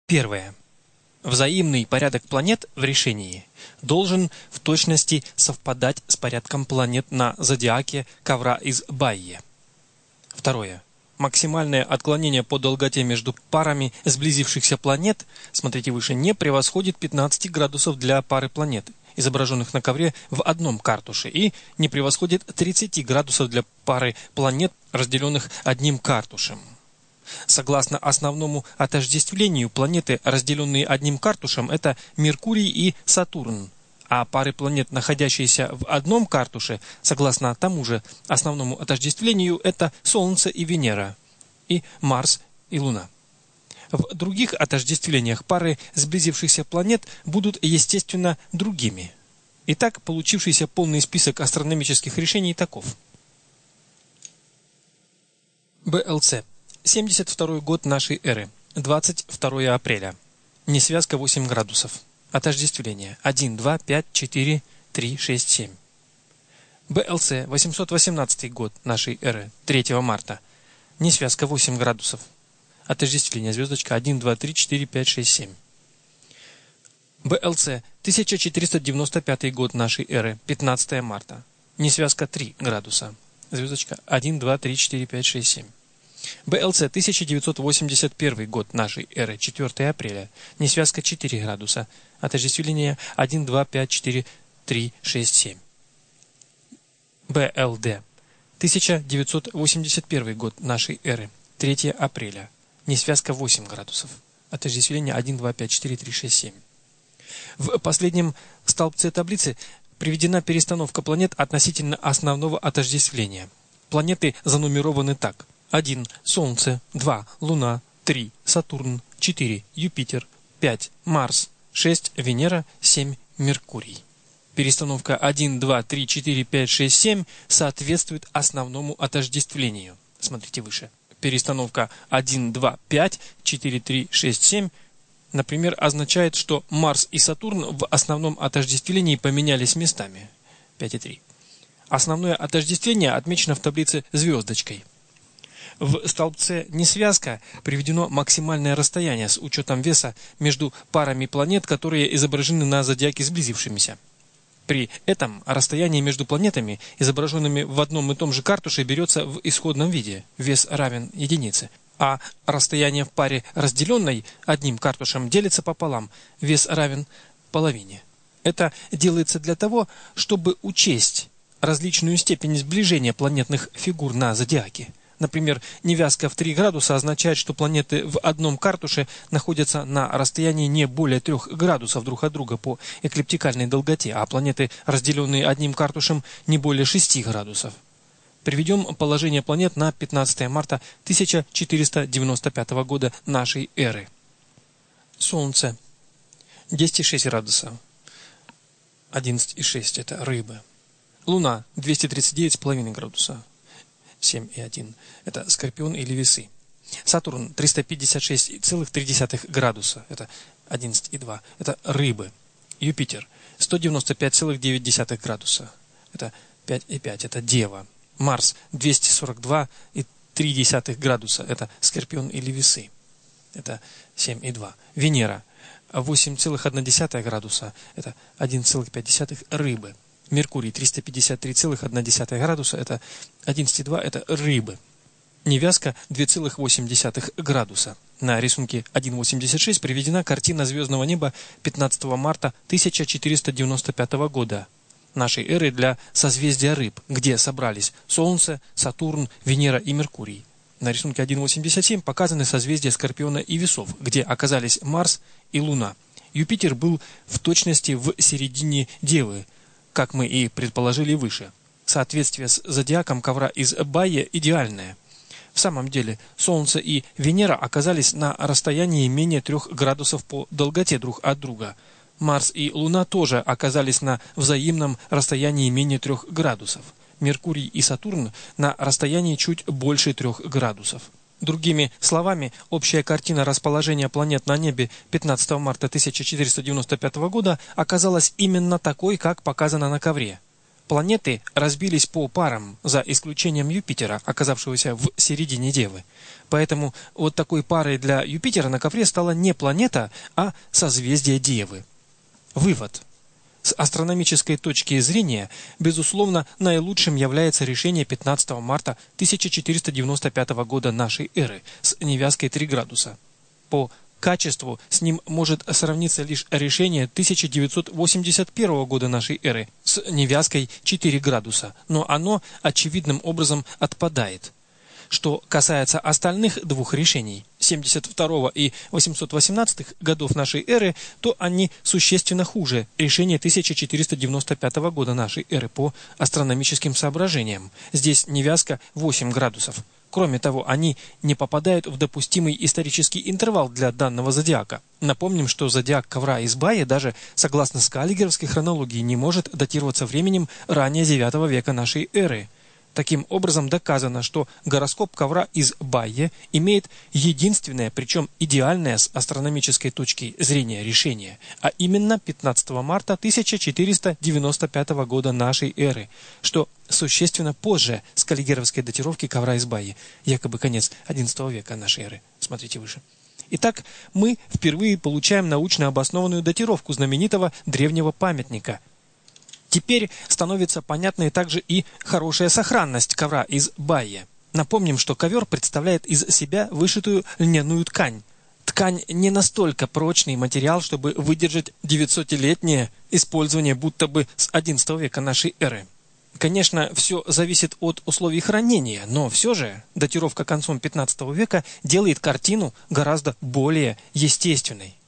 Первое. Взаимный порядок планет в решении должен в точности совпадать с порядком планет на зодиаке ковра из Байи. Второе. Максимальное отклонение по долготе между парами сблизившихся планет, смотрите выше, не превосходит 15 градусов для пары планет, изображенных на ковре в одном картуше, и не превосходит 30 градусов для пары планет, разделенных одним картушем. Согласно основному отождествлению, планеты, разделенные одним картушем, это Меркурий и Сатурн, а пары планет, находящиеся в одном картуше, согласно тому же основному отождествлению, это Солнце и Венера, и Марс и Луна. В других отождествлениях пары сблизившихся планет будут, естественно, другими. Итак, получившийся полный список астрономических решений таков. БЛЦ. 72 год нашей эры. 22 апреля. Несвязка 8 градусов. Отождествление 1, 2, 5, 4, 3, 6, 7. БЛЦ. 818 год нашей эры. 3 марта. Несвязка 8 градусов. Отождествление звездочка 1, 2, 3, 4, 5, 6, 7. БЛЦ. 1495 год нашей эры. 15 марта. Несвязка 3 градуса. Звездочка 1, 2, 3, 4, 5, 6, 7. БЛЦ. 1981 год нашей эры. 4 апреля. Несвязка 4 градуса. Отождествление 1, 2, 5, 4, 3, 6, 7. БЛД. 1981 год нашей эры. 3 апреля. Несвязка 8 градусов. Отождествление 1, 2, 5, 4, 3, 6, 7. В последнем столбце таблицы приведена перестановка планет относительно основного отождествления. Планеты занумерованы так. 1. Солнце. 2. Луна. 3. Сатурн. 4. Юпитер. 5. Марс. 6. Венера. 7. Меркурий. Перестановка 1, 2, 3, 4, 5, 6, 7 соответствует основному отождествлению. Смотрите выше. Перестановка 1, 2, 5, 4, 3, 6, 7, например, означает, что Марс и Сатурн в основном отождествлении поменялись местами. 5 и 3. Основное отождествление отмечено в таблице звездочкой. В столбце «Несвязка» приведено максимальное расстояние с учетом веса между парами планет, которые изображены на зодиаке сблизившимися. При этом расстояние между планетами, изображенными в одном и том же картуше, берется в исходном виде, вес равен единице, а расстояние в паре, разделенной одним картушем, делится пополам, вес равен половине. Это делается для того, чтобы учесть различную степень сближения планетных фигур на зодиаке. Например, невязка в 3 градуса означает, что планеты в одном картуше находятся на расстоянии не более 3 градусов друг от друга по эклиптикальной долготе, а планеты, разделенные одним картушем, не более 6 градусов. Приведем положение планет на 15 марта 1495 года нашей эры. Солнце 10,6 градусов. 11,6 это рыбы. Луна 239,5 градуса. 7,1 это Скорпион или Весы. Сатурн 356,3 градуса. Это 11,2 это Рыбы. Юпитер 195,9 градуса. Это 5,5 это Дева. Марс 242,3 градуса. Это Скорпион или Весы. Это 7,2. Венера 8,1 градуса. Это 1,5 Рыбы. Меркурий 353,1 градуса, это 11,2, это Рыбы. Невязка 2,8 градуса. На рисунке 1.86 приведена картина звездного неба 15 марта 1495 года нашей эры для созвездия Рыб, где собрались Солнце, Сатурн, Венера и Меркурий. На рисунке 1.87 показаны созвездия Скорпиона и Весов, где оказались Марс и Луна. Юпитер был в точности в середине Девы, как мы и предположили выше. Соответствие с зодиаком ковра из Байи идеальное. В самом деле, Солнце и Венера оказались на расстоянии менее 3 градусов по долготе друг от друга. Марс и Луна тоже оказались на взаимном расстоянии менее 3 градусов. Меркурий и Сатурн на расстоянии чуть больше 3 градусов. Другими словами, общая картина расположения планет на небе 15 марта 1495 года оказалась именно такой, как показано на ковре. планеты разбились по парам, за исключением Юпитера, оказавшегося в середине Девы. Поэтому вот такой парой для Юпитера на ковре стала не планета, а созвездие Девы. Вывод. С астрономической точки зрения, безусловно, наилучшим является решение 15 марта 1495 года нашей эры с невязкой 3 градуса. По качеству с ним может сравниться лишь решение 1981 года нашей эры с невязкой 4 градуса, но оно очевидным образом отпадает. Что касается остальных двух решений, 72 и 818 годов нашей эры, то они существенно хуже решения 1495 года нашей эры по астрономическим соображениям. Здесь невязка 8 градусов. Кроме того, они не попадают в допустимый исторический интервал для данного зодиака. Напомним, что зодиак ковра из Байи даже согласно скаллигеровской хронологии не может датироваться временем ранее 9 века нашей эры. Таким образом, доказано, что гороскоп ковра из Байи имеет единственное, причем идеальное с астрономической точки зрения решение, а именно 15 марта 1495 года нашей эры, что существенно позже скаллигеровской датировки ковра из Байи, якобы конец XI века нашей эры. Смотрите выше. Итак, мы впервые получаем научно обоснованную датировку знаменитого древнего памятника. Теперь становится понятной также и хорошая сохранность ковра из Байи. Напомним, что ковер представляет из себя вышитую льняную ткань. Ткань не настолько прочный материал, чтобы выдержать 900-летнее использование будто бы с XI века нашей эры. Конечно, все зависит от условий хранения, но все же датировка концом XV века делает картину гораздо более естественной.